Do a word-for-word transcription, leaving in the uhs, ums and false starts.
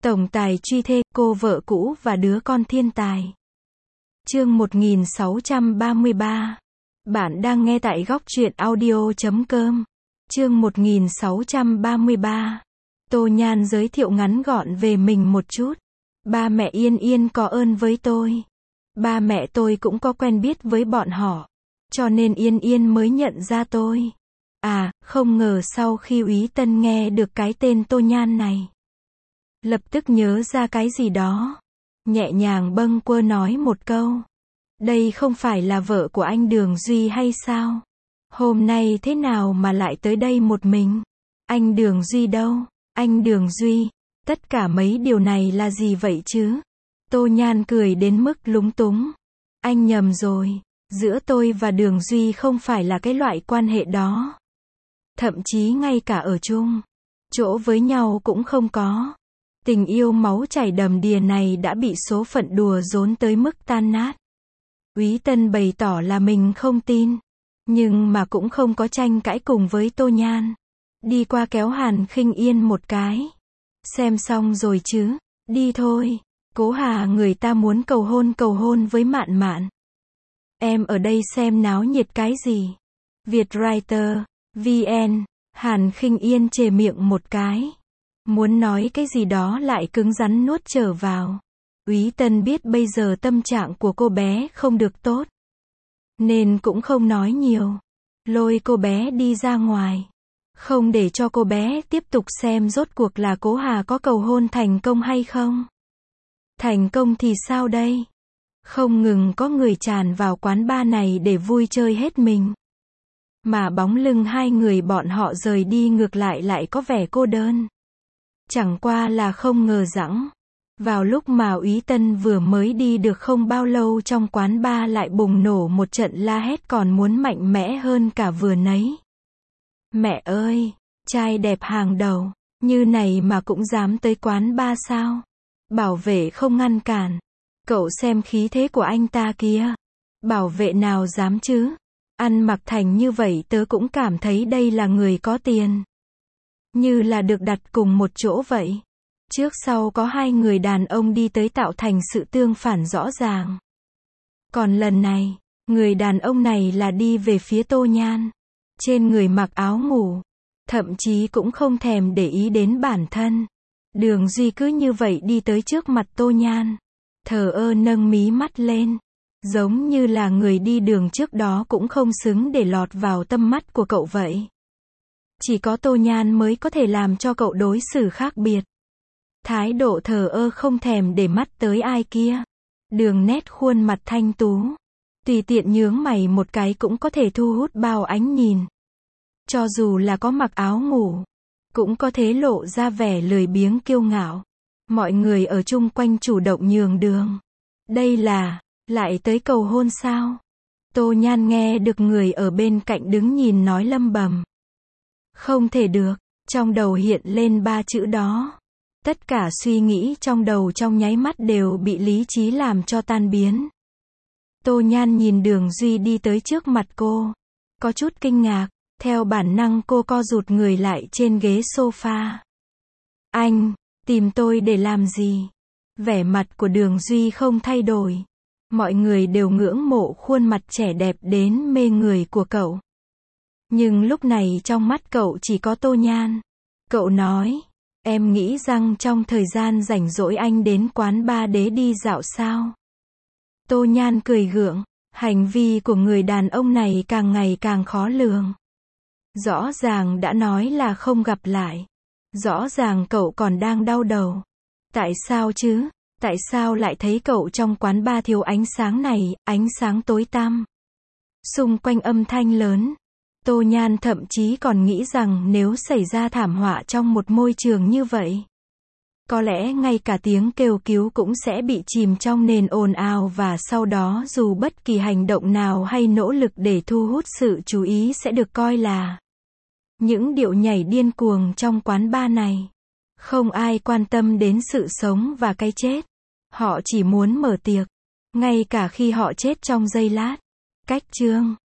Tổng tài truy thê, cô vợ cũ và đứa con thiên tài. Chương một nghìn sáu trăm ba mươi ba. Bạn đang nghe tại góc truyện audio chấm com. Chương một nghìn sáu trăm ba mươi ba. Tô Nhan giới thiệu ngắn gọn về mình một chút. Ba mẹ Yên Yên có ơn với tôi. Ba mẹ tôi cũng có quen biết với bọn họ. Cho nên Yên Yên mới nhận ra tôi. À, không ngờ sau khi Úy Tân nghe được cái tên Tô Nhan này, lập tức nhớ ra cái gì đó. Nhẹ nhàng bâng quơ nói một câu. Đây không phải là vợ của anh Đường Duy hay sao? Hôm nay thế nào mà lại tới đây một mình? Anh Đường Duy đâu? Anh Đường Duy? Tất cả mấy điều này là gì vậy chứ? Tô Nhan cười đến mức lúng túng. Anh nhầm rồi. Giữa tôi và Đường Duy không phải là cái loại quan hệ đó. Thậm chí ngay cả ở chung chỗ với nhau cũng không có. Tình yêu máu chảy đầm đìa này đã bị số phận đùa giốn tới mức tan nát. Úy Tân bày tỏ là mình không tin, nhưng mà cũng không có tranh cãi cùng với Tô Nhan. Đi qua kéo Hàn Khinh Yên một cái. Xem xong rồi chứ, đi thôi. Cố Hà người ta muốn cầu hôn cầu hôn với Mạn Mạn. Em ở đây xem náo nhiệt cái gì? Vietwriter, vê en, Hàn Khinh Yên chề miệng một cái. Muốn nói cái gì đó lại cứng rắn nuốt trở vào. Úy Tân biết bây giờ tâm trạng của cô bé không được tốt, nên cũng không nói nhiều. Lôi cô bé đi ra ngoài. Không để cho cô bé tiếp tục xem rốt cuộc là Cố Hà có cầu hôn thành công hay không. Thành công thì sao đây? Không ngừng có người tràn vào quán bar này để vui chơi hết mình. Mà bóng lưng hai người bọn họ rời đi ngược lại lại có vẻ cô đơn. Chẳng qua là không ngờ rằng, vào lúc mà Úy Tân vừa mới đi được không bao lâu trong quán bar lại bùng nổ một trận la hét còn muốn mạnh mẽ hơn cả vừa nấy. Mẹ ơi, trai đẹp hàng đầu, như này mà cũng dám tới quán bar sao? Bảo vệ không ngăn cản. Cậu xem khí thế của anh ta kìa. Bảo vệ nào dám chứ? Ăn mặc thành như vậy tớ cũng cảm thấy đây là người có tiền. Như là được đặt cùng một chỗ vậy. Trước sau có hai người đàn ông đi tới tạo thành sự tương phản rõ ràng. Còn lần này, người đàn ông này là đi về phía Tô Nhan. Trên người mặc áo ngủ. Thậm chí cũng không thèm để ý đến bản thân. Đường Duy cứ như vậy đi tới trước mặt Tô Nhan. Thờ ơ nâng mí mắt lên. Giống như là người đi đường trước đó cũng không xứng để lọt vào tâm mắt của cậu vậy. Chỉ có Tô Nhan mới có thể làm cho cậu đối xử khác biệt. Thái độ thờ ơ không thèm để mắt tới ai kia. Đường nét khuôn mặt thanh tú. Tùy tiện nhướng mày một cái cũng có thể thu hút bao ánh nhìn. Cho dù là có mặc áo ngủ, cũng có thể lộ ra vẻ lười biếng kiêu ngạo. Mọi người ở chung quanh chủ động nhường đường. Đây là, lại tới cầu hôn sao? Tô Nhan nghe được người ở bên cạnh đứng nhìn nói lầm bầm. Không thể được, trong đầu hiện lên ba chữ đó. Tất cả suy nghĩ trong đầu trong nháy mắt đều bị lý trí làm cho tan biến. Tô Nhan nhìn Đường Duy đi tới trước mặt cô. Có chút kinh ngạc, theo bản năng cô co rụt người lại trên ghế sofa. Anh, tìm tôi để làm gì? Vẻ mặt của Đường Duy không thay đổi. Mọi người đều ngưỡng mộ khuôn mặt trẻ đẹp đến mê người của cậu. Nhưng lúc này trong mắt cậu chỉ có Tô Nhan. Cậu nói, em nghĩ rằng trong thời gian rảnh rỗi anh đến quán bar đế đi dạo sao? Tô Nhan cười gượng, hành vi của người đàn ông này càng ngày càng khó lường. Rõ ràng đã nói là không gặp lại. Rõ ràng cậu còn đang đau đầu. Tại sao chứ? Tại sao lại thấy cậu trong quán bar thiếu ánh sáng này, ánh sáng tối tăm? Xung quanh âm thanh lớn. Tô Nhan thậm chí còn nghĩ rằng nếu xảy ra thảm họa trong một môi trường như vậy, có lẽ ngay cả tiếng kêu cứu cũng sẽ bị chìm trong nền ồn ào và sau đó dù bất kỳ hành động nào hay nỗ lực để thu hút sự chú ý sẽ được coi là những điệu nhảy điên cuồng trong quán bar này. Không ai quan tâm đến sự sống và cái chết. Họ chỉ muốn mở tiệc. Ngay cả khi họ chết trong giây lát. Cách chương